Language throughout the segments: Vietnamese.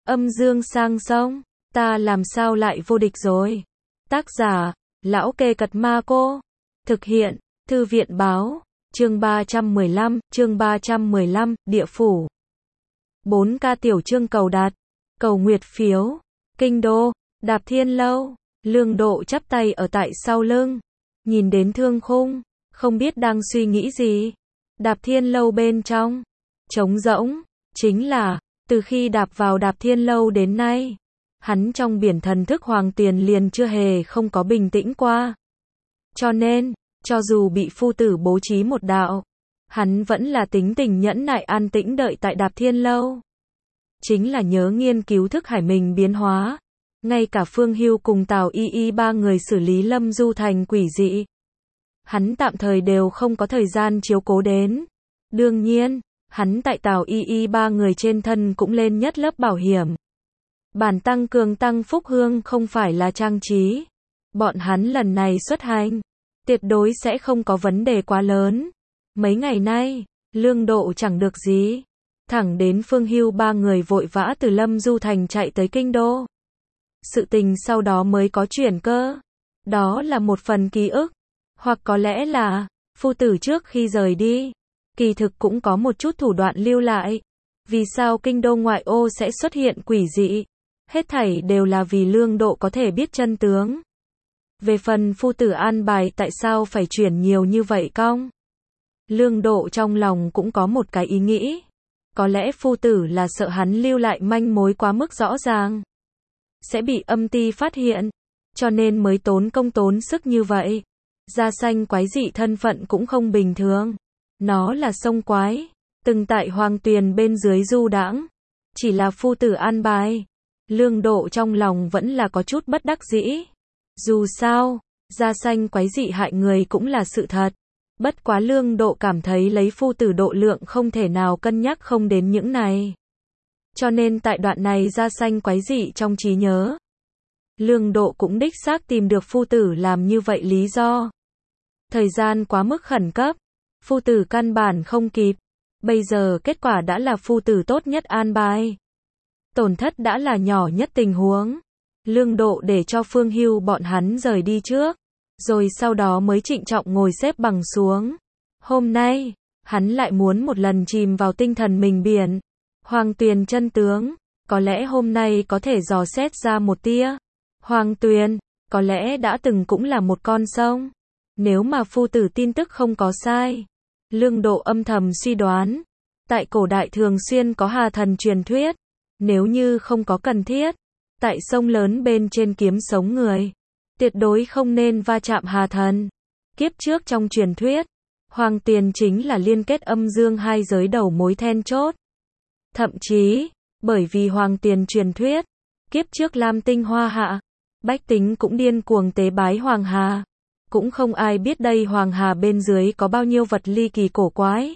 Âm dương sang sông, ta làm sao lại vô địch rồi. Tác giả, Lão Kê Cật Ma Cô. Thực hiện, Thư viện Báo. Chương 315, Địa Phủ. 4K tiểu chương cầu đặt, cầu nguyệt phiếu. Kinh đô, Đạp Thiên Lâu. Lương Độ chắp tay ở tại sau lưng, nhìn đến thương khung, không biết đang suy nghĩ gì. Đạp Thiên Lâu bên trong, trống rỗng, chính là, từ khi đạp vào Đạp Thiên Lâu đến nay, hắn trong biển thần thức Hoàng Tuyền liền chưa hề không có bình tĩnh qua. Cho nên, cho dù bị phu tử bố trí một đạo, hắn vẫn là tính tình nhẫn nại an tĩnh đợi tại Đạp Thiên Lâu. Chính là nhớ nghiên cứu thức hải mình biến hóa. Ngay cả Phương Hưu cùng Tào Y Y ba người xử lý Lâm Du thành quỷ dị, hắn tạm thời đều không có thời gian chiếu cố đến. Đương nhiên, hắn tại Tào Y Y ba người trên thân cũng lên nhất lớp bảo hiểm. Bản tăng cường tăng phúc hương không phải là trang trí. Bọn hắn lần này xuất hành, tuyệt đối sẽ không có vấn đề quá lớn. Mấy ngày nay, Lương Độ chẳng được gì. Thẳng đến Phương Hưu ba người vội vã từ Lâm Du thành chạy tới Kinh đô. Sự tình sau đó mới có chuyển cơ. Đó là một phần ký ức. Hoặc có lẽ là, phu tử trước khi rời đi, kỳ thực cũng có một chút thủ đoạn lưu lại. Vì sao Kinh đô ngoại ô sẽ xuất hiện quỷ dị? Hết thảy đều là vì Lương Độ có thể biết chân tướng. Về phần phu tử an bài tại sao phải chuyển nhiều như vậy cong? Lương Độ trong lòng cũng có một cái ý nghĩ. Có lẽ phu tử là sợ hắn lưu lại manh mối quá mức rõ ràng, sẽ bị âm ty phát hiện, cho nên mới tốn công tốn sức như vậy. Da xanh quái dị thân phận cũng không bình thường. Nó là sông quái, từng tại Hoàng Tuyền bên dưới du đãng. Chỉ là phu tử an bài. Lương Độ trong lòng vẫn là có chút bất đắc dĩ. Dù sao, da xanh quái dị hại người cũng là sự thật. Bất quá Lương Độ cảm thấy lấy phu tử độ lượng không thể nào cân nhắc không đến những này. Cho nên tại đoạn này da xanh quái dị trong trí nhớ, Lương Độ cũng đích xác tìm được phu tử làm như vậy lý do. Thời gian quá mức khẩn cấp, phu tử căn bản không kịp. Bây giờ kết quả đã là phu tử tốt nhất an bài. Tổn thất đã là nhỏ nhất tình huống. Lương Độ để cho Phương Hưu bọn hắn rời đi trước, rồi sau đó mới trịnh trọng ngồi xếp bằng xuống. Hôm nay, hắn lại muốn một lần chìm vào tinh thần mình biển. Hoàng Tuyền chân tướng, có lẽ hôm nay có thể dò xét ra một tia. Hoàng Tuyền, có lẽ đã từng cũng là một con sông. Nếu mà phu tử tin tức không có sai, Lương Độ âm thầm suy đoán, tại cổ đại thường xuyên có hà thần truyền thuyết. Nếu như không có cần thiết, tại sông lớn bên trên kiếm sống người, tuyệt đối không nên va chạm hà thần. Kiếp trước trong truyền thuyết, Hoàng Tuyền chính là liên kết âm dương hai giới đầu mối then chốt. Thậm chí, bởi vì Hoàng Tuyền truyền thuyết, kiếp trước Lam Tinh Hoa Hạ, bách tính cũng điên cuồng tế bái Hoàng Hà. Cũng không ai biết đây Hoàng Hà bên dưới có bao nhiêu vật ly kỳ cổ quái.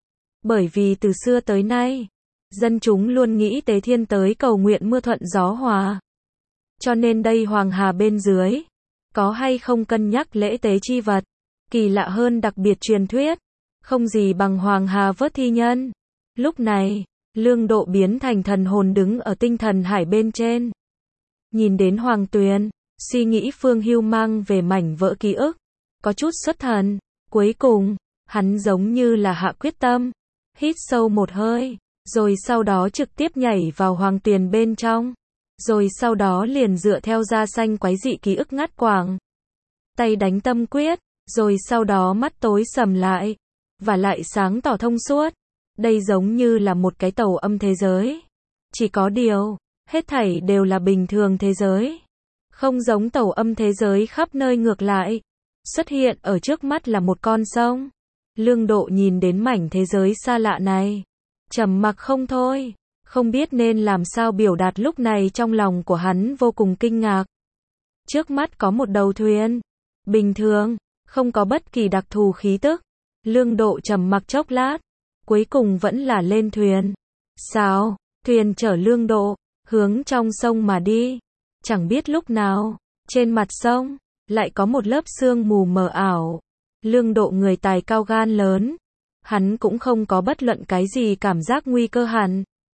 Bởi vì từ xưa tới nay, dân chúng luôn nghĩ tế thiên tới cầu nguyện mưa thuận gió hòa. Cho nên đây Hoàng Hà bên dưới, có hay không cân nhắc lễ tế chi vật, kỳ lạ hơn đặc biệt truyền thuyết, không gì bằng Hoàng Hà vớt thi nhân. Lúc này, Lương Độ biến thành thần hồn đứng ở tinh thần hải bên trên. Nhìn đến Hoàng Tuyền, suy nghĩ Phương Hưu mang về mảnh vỡ ký ức, có chút xuất thần. Cuối cùng, hắn giống như là hạ quyết tâm, hít sâu một hơi, rồi sau đó trực tiếp nhảy vào Hoàng Tuyền bên trong. Rồi sau đó liền dựa theo da xanh quái dị ký ức ngắt quãng. Tay đánh tâm quyết, rồi sau đó mắt tối sầm lại, và lại sáng tỏ thông suốt. Đây giống như là một cái tàu âm thế giới. Chỉ có điều, hết thảy đều là bình thường thế giới. Không giống tàu âm thế giới khắp nơi ngược lại. Xuất hiện ở trước mắt là một con sông. Lương Độ nhìn đến mảnh thế giới xa lạ này, trầm mặc không thôi, không biết nên làm sao biểu đạt lúc này trong lòng của hắn vô cùng kinh ngạc. Trước mắt có một đầu thuyền, bình thường, không có bất kỳ đặc thù khí tức. Lương Độ trầm mặc chốc lát, cuối cùng vẫn là lên thuyền. Sao? Thuyền chở Lương Độ, hướng trong sông mà đi. Chẳng biết lúc nào, trên mặt sông, lại có một lớp sương mù mờ ảo. Lương Độ người tài cao gan lớn, hắn cũng không có bất luận cái gì cảm giác nguy cơ hẳn.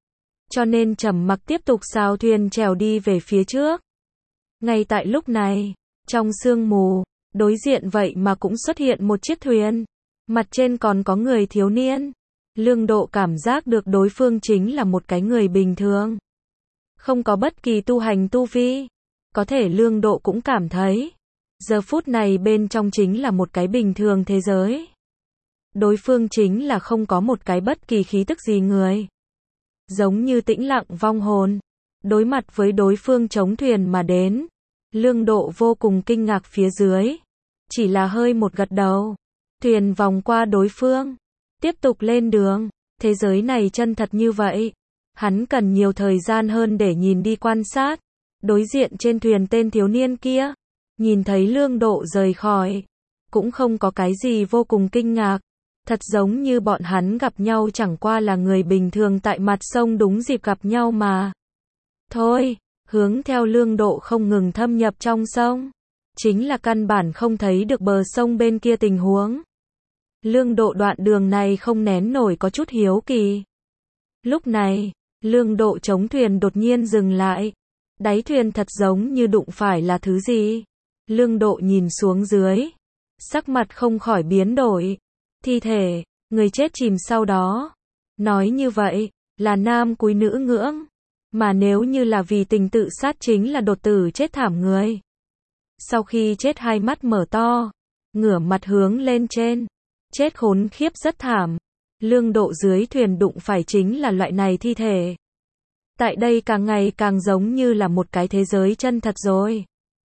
cho nên trầm mặc tiếp tục sao thuyền trèo đi về phía trước. Ngay tại lúc này, trong sương mù, đối diện vậy mà cũng xuất hiện một chiếc thuyền. Mặt trên còn có người thiếu niên. Lương Độ cảm giác được đối phương chính là một cái người bình thường. Không có bất kỳ tu hành tu vi. Có thể Lương Độ cũng cảm thấy, giờ phút này bên trong chính là một cái bình thường thế giới. Đối phương chính là không có một cái bất kỳ khí tức gì người. Giống như tĩnh lặng vong hồn. Đối mặt với đối phương chống thuyền mà đến. Lương Độ vô cùng kinh ngạc phía dưới. Chỉ là hơi một gật đầu. Thuyền vòng qua đối phương. Tiếp tục lên đường. Thế giới này chân thật như vậy. Hắn cần nhiều thời gian hơn để nhìn đi quan sát. Đối diện trên thuyền tên thiếu niên kia. Nhìn thấy Lương Độ rời khỏi. Cũng không có cái gì vô cùng kinh ngạc. Thật giống như bọn hắn gặp nhau chẳng qua là người bình thường tại mặt sông đúng dịp gặp nhau mà. Thôi, hướng theo Lương Độ không ngừng thâm nhập trong sông. Chính là căn bản không thấy được bờ sông bên kia tình huống. Lương Độ đoạn đường này không nén nổi có chút hiếu kỳ. Lúc này, Lương Độ chống thuyền đột nhiên dừng lại. Đáy thuyền thật giống như đụng phải là thứ gì. Lương Độ nhìn xuống dưới. Sắc mặt không khỏi biến đổi. Thi thể, người chết chìm sau đó. Nói như vậy, là nam cúi nữ ngưỡng. Mà nếu như là vì tình tự sát chính là đột tử chết thảm người. Sau khi chết hai mắt mở to, ngửa mặt hướng lên trên. Chết khốn khiếp rất thảm. Lương Độ dưới thuyền đụng phải chính là loại này thi thể. Tại đây càng ngày càng giống như là một cái thế giới chân thật rồi.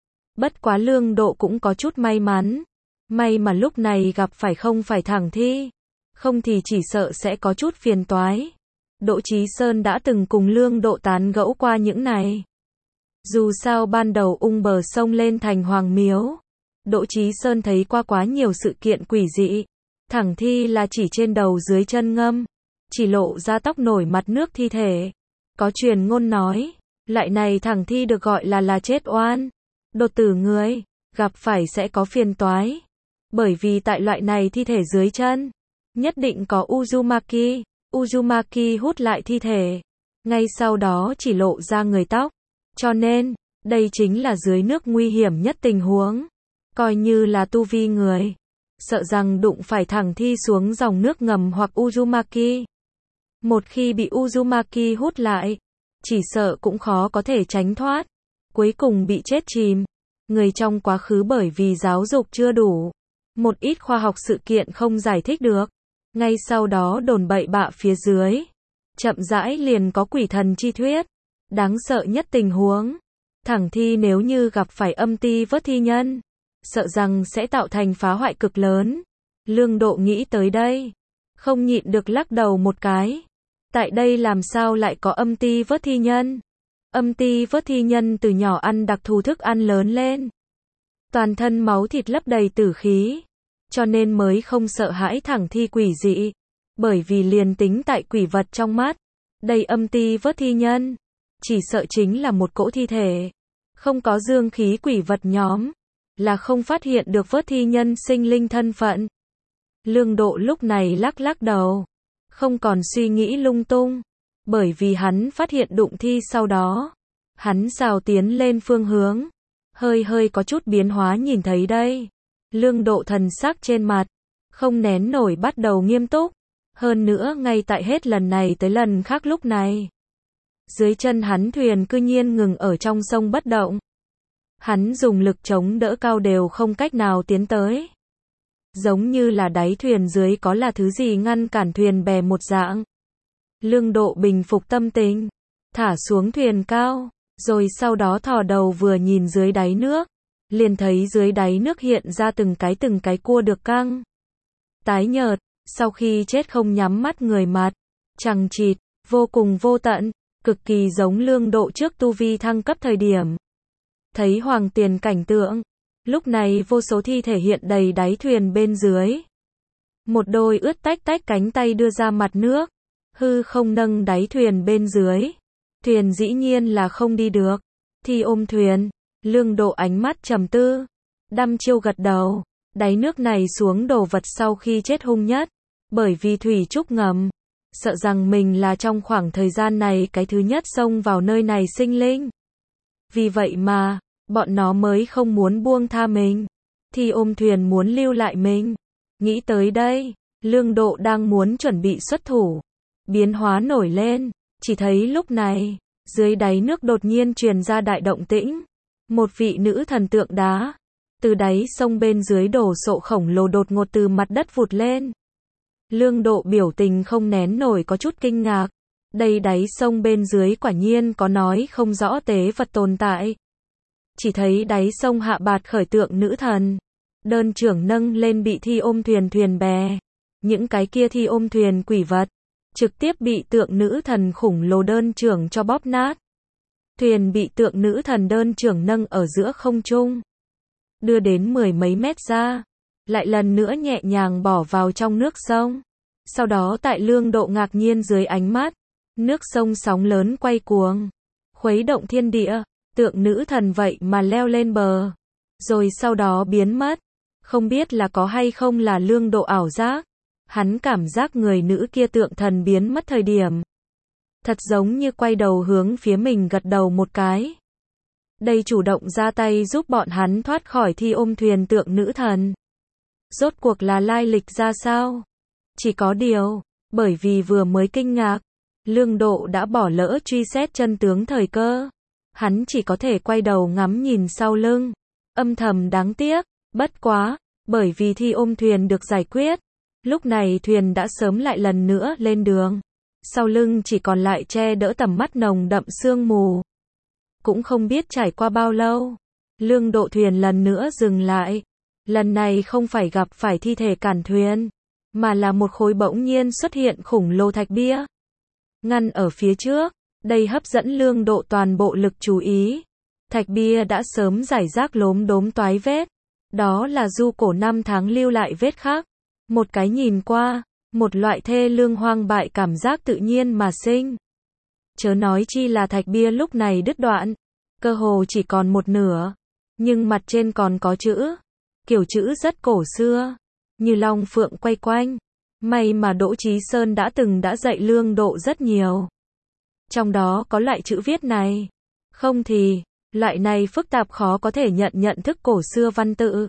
Bất quá Lương Độ cũng có chút may mắn. May mà lúc này gặp phải không phải thẳng thi. Không thì chỉ sợ sẽ có chút phiền toái. Đỗ Chí Sơn đã từng cùng Lương Độ tán gẫu qua những này. Dù sao ban đầu ung bờ sông lên thành Hoàng Miếu. Đỗ Chí Sơn thấy qua quá nhiều sự kiện quỷ dị. Thẳng thi là chỉ trên đầu dưới chân ngâm. Chỉ lộ ra tóc nổi mặt nước thi thể. Có truyền ngôn nói, loại này thẳng thi được gọi là chết oan. Đột tử người, gặp phải sẽ có phiền toái. Bởi vì tại loại này thi thể dưới chân, nhất định có Uzumaki. Uzumaki hút lại thi thể. Ngay sau đó chỉ lộ ra người tóc. Cho nên, đây chính là dưới nước nguy hiểm nhất tình huống. Coi như là tu vi người. Sợ rằng đụng phải thẳng thi xuống dòng nước ngầm hoặc Uzumaki. Một khi bị Uzumaki hút lại, chỉ sợ cũng khó có thể tránh thoát. Cuối cùng bị chết chìm. Người trong quá khứ bởi vì giáo dục chưa đủ. Một ít khoa học sự kiện không giải thích được. Ngay sau đó đồn bậy bạ phía dưới. Chậm rãi liền có quỷ thần chi thuyết. Đáng sợ nhất tình huống. Thẳng thi nếu như gặp phải âm ti vớt thi nhân. Sợ rằng sẽ tạo thành phá hoại cực lớn. Lương Độ nghĩ tới đây. Không nhịn được lắc đầu một cái. Tại đây làm sao lại có âm ti vớt thi nhân? Âm ti vớt thi nhân từ nhỏ ăn đặc thù thức ăn lớn lên. Toàn thân máu thịt lấp đầy tử khí. Cho nên mới không sợ hãi thẳng thi quỷ dị. Bởi vì liền tính tại quỷ vật trong mắt. Đây âm ti vớt thi nhân. Chỉ sợ chính là một cỗ thi thể. Không có dương khí quỷ vật nhóm. Là không phát hiện được vớt thi nhân sinh linh thân phận. Lương Độ lúc này lắc đầu. Không còn suy nghĩ lung tung. Bởi vì hắn phát hiện đụng thi sau đó. Hắn xào tiến lên phương hướng. Hơi có chút biến hóa nhìn thấy đây. Lương Độ thần sắc trên mặt. Không nén nổi bắt đầu nghiêm túc. Hơn nữa ngay tại hết lần này tới lần khác lúc này. Dưới chân hắn thuyền cư nhiên ngừng ở trong sông bất động. Hắn dùng lực chống đỡ cao đều không cách nào tiến tới. Giống như là đáy thuyền dưới có là thứ gì ngăn cản thuyền bè một dạng. Lương Độ bình phục tâm tình. Thả xuống thuyền cao. Rồi sau đó thò đầu vừa nhìn dưới đáy nước. Liền thấy dưới đáy nước hiện ra từng cái cua được căng. Tái nhợt. Sau khi chết không nhắm mắt người mặt. Chằng chịt. Vô cùng vô tận. Cực kỳ giống Lương Độ trước tu vi thăng cấp thời điểm. Thấy hoàng tiền cảnh tượng. Lúc này vô số thi thể hiện đầy đáy thuyền bên dưới. Một đôi ướt tách cánh tay đưa ra mặt nước. Hư không nâng đáy thuyền bên dưới. Thuyền dĩ nhiên là không đi được. Thi ôm thuyền. Lương Độ ánh mắt trầm tư. Đăm chiêu gật đầu. Đáy nước này xuống đồ vật sau khi chết hung nhất. Bởi vì thủy trúc ngầm. sợ rằng mình là trong khoảng thời gian này cái thứ nhất xông vào nơi này sinh linh. Vì vậy mà, bọn nó mới không muốn buông tha mình. Thì ôm thuyền muốn lưu lại mình. Nghĩ tới đây, Lương Độ đang muốn chuẩn bị xuất thủ. Biến hóa nổi lên, chỉ thấy lúc này, dưới đáy nước đột nhiên truyền ra đại động tĩnh. Một vị nữ thần tượng đá, từ đáy sông bên dưới đổ sộ khổng lồ đột ngột từ mặt đất vụt lên. Lương Độ biểu tình không nén nổi có chút kinh ngạc. Đây đáy sông bên dưới quả nhiên có nói không rõ tế vật tồn tại. Chỉ thấy đáy sông hạ bạt khởi tượng nữ thần. Đơn trưởng nâng lên bị thi ôm thuyền bè. Những cái kia thi ôm thuyền quỷ vật, trực tiếp bị tượng nữ thần khủng lồ đơn trưởng cho bóp nát. Thuyền bị tượng nữ thần đơn trưởng nâng ở giữa không trung, đưa đến 10 mấy mét ra, lại lần nữa nhẹ nhàng bỏ vào trong nước sông. Sau đó tại Lương Độ ngạc nhiên dưới ánh mắt, nước sông sóng lớn quay cuồng, khuấy động thiên địa, tượng nữ thần vậy mà leo lên bờ, rồi sau đó biến mất. Không biết là có hay không là Lương Độ ảo giác, hắn cảm giác người nữ kia tượng thần biến mất thời điểm, thật giống như quay đầu hướng phía mình gật đầu một cái. Đây chủ động ra tay giúp bọn hắn thoát khỏi thi ôm thuyền tượng nữ thần. Rốt cuộc là lai lịch ra sao? Chỉ có điều, bởi vì vừa mới kinh ngạc, Lương Độ đã bỏ lỡ truy xét chân tướng thời cơ. Hắn chỉ có thể quay đầu ngắm nhìn sau lưng, âm thầm đáng tiếc, bất quá, bởi vì thi ôm thuyền được giải quyết. Lúc này thuyền đã sớm lại lần nữa lên đường. Sau lưng chỉ còn lại che đỡ tầm mắt nồng đậm sương mù. Cũng không biết trải qua bao lâu, Lương Độ thuyền lần nữa dừng lại. Lần này không phải gặp phải thi thể cản thuyền, mà là một khối bỗng nhiên xuất hiện khủng lồ thạch bia. Ngăn ở phía trước, đây hấp dẫn Lương Độ toàn bộ lực chú ý. Thạch bia đã sớm rải rác lốm đốm toái vết. Đó là du cổ năm tháng lưu lại vết khắc. Một cái nhìn qua, một loại thê lương hoang bại cảm giác tự nhiên mà sinh. Chớ nói chi là thạch bia lúc này đứt đoạn, cơ hồ chỉ còn một nửa, nhưng mặt trên còn có chữ, kiểu chữ rất cổ xưa, như long phượng quay quanh. May mà Đỗ Chí Sơn đã dạy Lương Độ rất nhiều. Trong đó có loại chữ viết này, không thì, loại này phức tạp khó có thể nhận thức cổ xưa văn tự.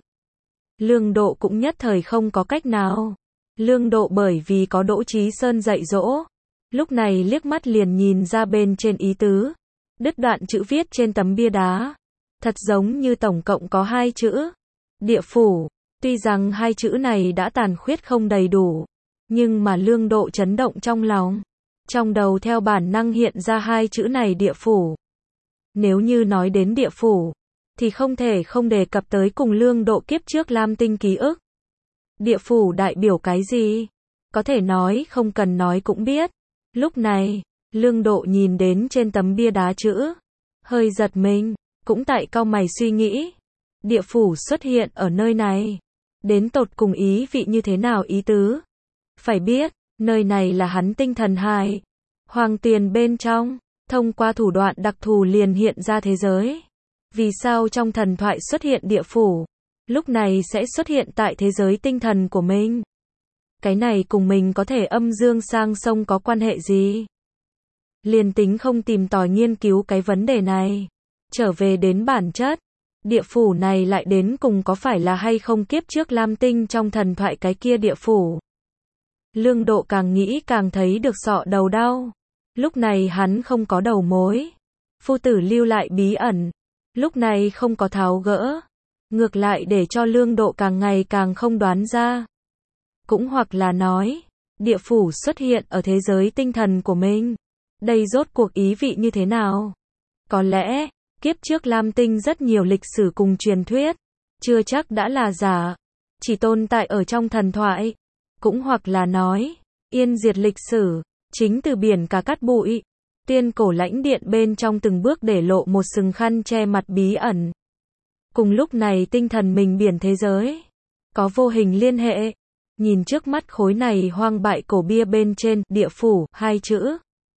Lương Độ cũng nhất thời không có cách nào. Lương Độ bởi vì có Đỗ Chí Sơn dạy dỗ, lúc này liếc mắt liền nhìn ra bên trên ý tứ. Đứt đoạn chữ viết trên tấm bia đá, thật giống như tổng cộng có 2 chữ. Địa phủ. Tuy rằng 2 chữ này đã tàn khuyết không đầy đủ, nhưng mà Lương Độ chấn động trong lòng. Trong đầu theo bản năng hiện ra 2 chữ này địa phủ. Nếu như nói đến địa phủ, thì không thể không đề cập tới cùng Lương Độ kiếp trước Lam Tinh ký ức. Địa phủ đại biểu cái gì? Có thể nói không cần nói cũng biết. Lúc này, Lương Độ nhìn đến trên tấm bia đá chữ, hơi giật mình, cũng tại cau mày suy nghĩ. Địa phủ xuất hiện ở nơi này, đến tột cùng ý vị như thế nào ý tứ? Phải biết, nơi này là hắn tinh thần hải, hoàng tuyền bên trong, thông qua thủ đoạn đặc thù liền hiện ra thế giới. Vì sao trong thần thoại xuất hiện địa phủ, lúc này sẽ xuất hiện tại thế giới tinh thần của mình? Cái này cùng mình có thể âm dương sang sông có quan hệ gì? Liền tính không tìm tòi nghiên cứu cái vấn đề này, trở về đến bản chất, địa phủ này lại đến cùng có phải là hay không kiếp trước Lam Tinh trong thần thoại cái kia địa phủ? Lương Độ càng nghĩ càng thấy được sọ đầu đau. Lúc này hắn không có đầu mối. Phu tử lưu lại bí ẩn, lúc này không có tháo gỡ, ngược lại để cho Lương Độ càng ngày càng không đoán ra. Cũng hoặc là nói, địa phủ xuất hiện ở thế giới tinh thần của mình. Đây rốt cuộc ý vị như thế nào? Có lẽ, kiếp trước Lam Tinh rất nhiều lịch sử cùng truyền thuyết, chưa chắc đã là giả, chỉ tồn tại ở trong thần thoại. Cũng hoặc là nói, yên diệt lịch sử, chính từ biển cả cát bụi, tiên cổ lãnh điện bên trong từng bước để lộ một sừng khăn che mặt bí ẩn. Cùng lúc này tinh thần mình biển thế giới, có vô hình liên hệ. Nhìn trước mắt khối này hoang bại cổ bia bên trên, địa phủ, 2 chữ.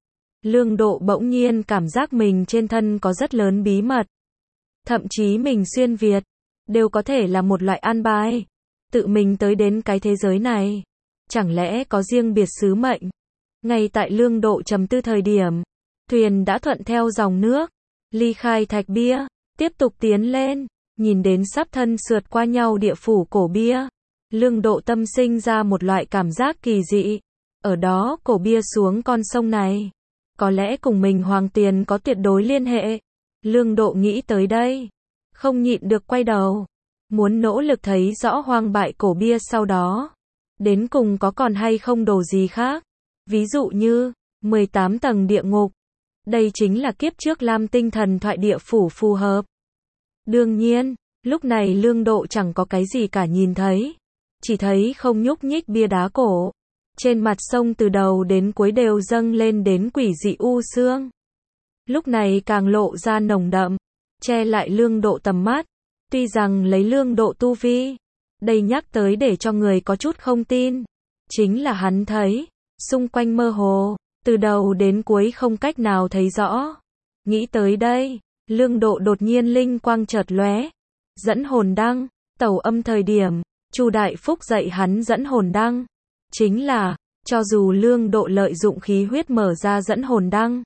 Lương Độ bỗng nhiên cảm giác mình trên thân có rất lớn bí mật. Thậm chí mình xuyên Việt, đều có thể là một loại an bài. Tự mình tới đến cái thế giới này, chẳng lẽ có riêng biệt sứ mệnh? Ngay tại Lương Độ trầm tư thời điểm, thuyền đã thuận theo dòng nước, ly khai thạch bia, tiếp tục tiến lên, nhìn đến sắp thân sượt qua nhau địa phủ cổ bia. Lương Độ tâm sinh ra một loại cảm giác kỳ dị. Ở đó cổ bia xuống con sông này, có lẽ cùng mình Hoàng Tuyền có tuyệt đối liên hệ. Lương Độ nghĩ tới đây, không nhịn được quay đầu, muốn nỗ lực thấy rõ hoang bại cổ bia sau đó. Đến cùng có còn hay không đồ gì khác. Ví dụ như, 18 tầng địa ngục. Đây chính là kiếp trước Lam Tinh thần thoại địa phủ phù hợp. Đương nhiên, lúc này Lương Độ chẳng có cái gì cả nhìn thấy. Chỉ thấy không nhúc nhích bia đá cổ. Trên mặt sông từ đầu đến cuối đều dâng lên đến quỷ dị u sương. Lúc này càng lộ ra nồng đậm, che lại Lương Độ tầm mắt. Tuy rằng lấy Lương Độ tu vi, đây nhắc tới để cho người có chút không tin. Chính là hắn thấy, xung quanh mơ hồ, từ đầu đến cuối không cách nào thấy rõ. Nghĩ tới đây, Lương Độ đột nhiên linh quang chợt lóe. Dẫn hồn đăng, tẩu âm thời điểm, Chu Đại Phúc dạy hắn dẫn hồn đăng. Chính là, cho dù Lương Độ lợi dụng khí huyết mở ra dẫn hồn đăng,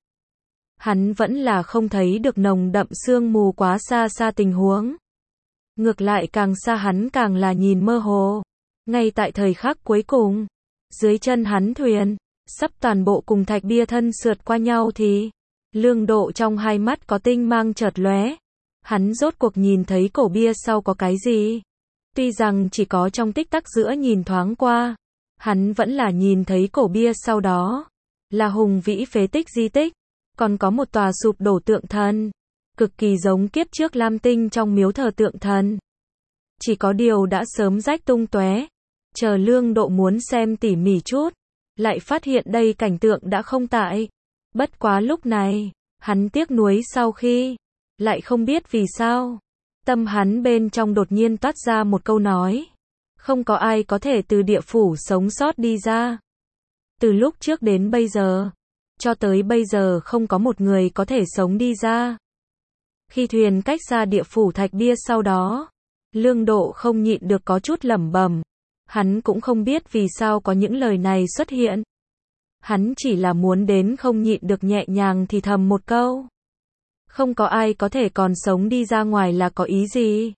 hắn vẫn là không thấy được nồng đậm sương mù quá xa xa tình huống. Ngược lại càng xa hắn càng là nhìn mơ hồ. Ngay tại thời khắc cuối cùng, dưới chân hắn thuyền, sắp toàn bộ cùng thạch bia thân sượt qua nhau thì, Lương Độ trong hai mắt có tinh mang chợt lóe. Hắn rốt cuộc nhìn thấy cổ bia sau có cái gì. Tuy rằng chỉ có trong tích tắc giữa nhìn thoáng qua, hắn vẫn là nhìn thấy cổ bia sau đó là hùng vĩ phế tích di tích, còn có một tòa sụp đổ tượng thần, cực kỳ giống kiếp trước Lam Tinh trong miếu thờ tượng thần. Chỉ có điều đã sớm rách tung tóe. Chờ Lương Độ muốn xem tỉ mỉ chút, lại phát hiện đây cảnh tượng đã không tại. Bất quá lúc này, hắn tiếc nuối sau khi, lại không biết vì sao, tâm hắn bên trong đột nhiên toát ra một câu nói. Không có ai có thể từ địa phủ sống sót đi ra. Từ lúc trước đến bây giờ, cho tới bây giờ không có một người có thể sống đi ra. Khi thuyền cách ra địa phủ thạch bia sau đó, Lương Độ không nhịn được có chút lẩm bẩm. Hắn cũng không biết vì sao có những lời này xuất hiện. Hắn chỉ là muốn đến không nhịn được nhẹ nhàng thì thầm một câu. Không có ai có thể còn sống đi ra ngoài là có ý gì?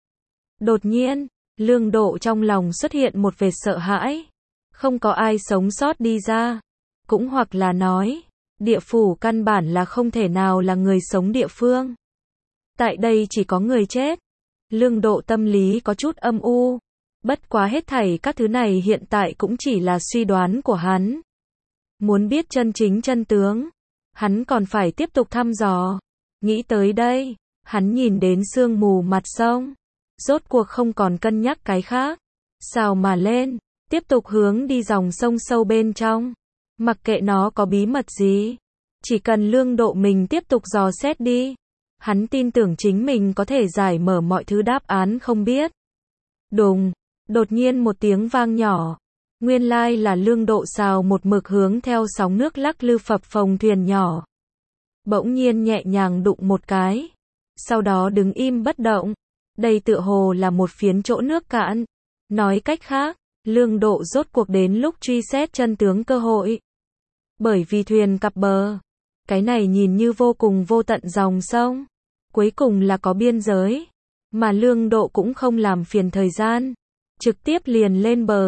Đột nhiên, Lương Độ trong lòng xuất hiện một vệt sợ hãi. Không có ai sống sót đi ra. Cũng hoặc là nói, địa phủ căn bản là không thể nào là người sống địa phương. Tại đây chỉ có người chết. Lương Độ tâm lý có chút âm u. Bất quá hết thảy các thứ này hiện tại cũng chỉ là suy đoán của hắn. Muốn biết chân chính chân tướng, hắn còn phải tiếp tục thăm dò. Nghĩ tới đây, hắn nhìn đến sương mù mặt sông. Rốt cuộc không còn cân nhắc cái khác. Sao mà lên, tiếp tục hướng đi dòng sông sâu bên trong. Mặc kệ nó có bí mật gì, chỉ cần Lương Độ mình tiếp tục dò xét đi. Hắn tin tưởng chính mình có thể giải mở mọi thứ đáp án không biết. Đùng, đột nhiên một tiếng vang nhỏ. Nguyên lai là Lương Độ xào một mực hướng theo sóng nước lắc lư phập phồng thuyền nhỏ. Bỗng nhiên nhẹ nhàng đụng một cái. Sau đó đứng im bất động. Đây tựa hồ là một phiến chỗ nước cạn. Nói cách khác, Lương Độ rốt cuộc đến lúc truy xét chân tướng cơ hội. Bởi vì thuyền cập bờ. Cái này nhìn như vô cùng vô tận dòng sông. Cuối cùng là có biên giới. Mà Lương Độ cũng không làm phiền thời gian. Trực tiếp liền lên bờ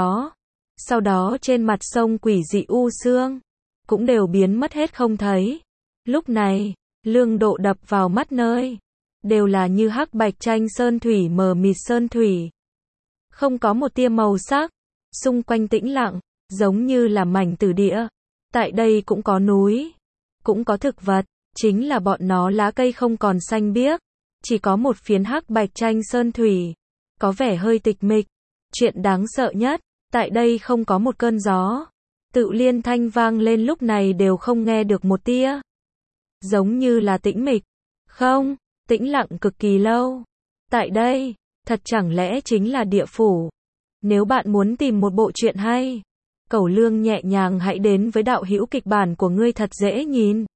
sau đó trên mặt sông quỷ dị u sương, cũng đều biến mất hết không thấy. Lúc này, Lương Độ đập vào mắt nơi, đều là như hắc bạch tranh sơn thủy mờ mịt sơn thủy. Không có một tia màu sắc, xung quanh tĩnh lặng, giống như là mảnh tử địa. Tại đây cũng có núi, cũng có thực vật, chính là bọn nó lá cây không còn xanh biếc, chỉ có một phiến hắc bạch tranh sơn thủy, có vẻ hơi tịch mịch. Chuyện đáng sợ nhất, tại đây không có một cơn gió. Tự liên thanh vang lên lúc này đều không nghe được một tia. Giống như là tĩnh mịch. Không, tĩnh lặng cực kỳ lâu. Tại đây, thật chẳng lẽ chính là địa phủ. Nếu bạn muốn tìm một bộ truyện hay, Cẩu Lương nhẹ nhàng hãy đến với đạo hữu kịch bản của ngươi thật dễ nhìn.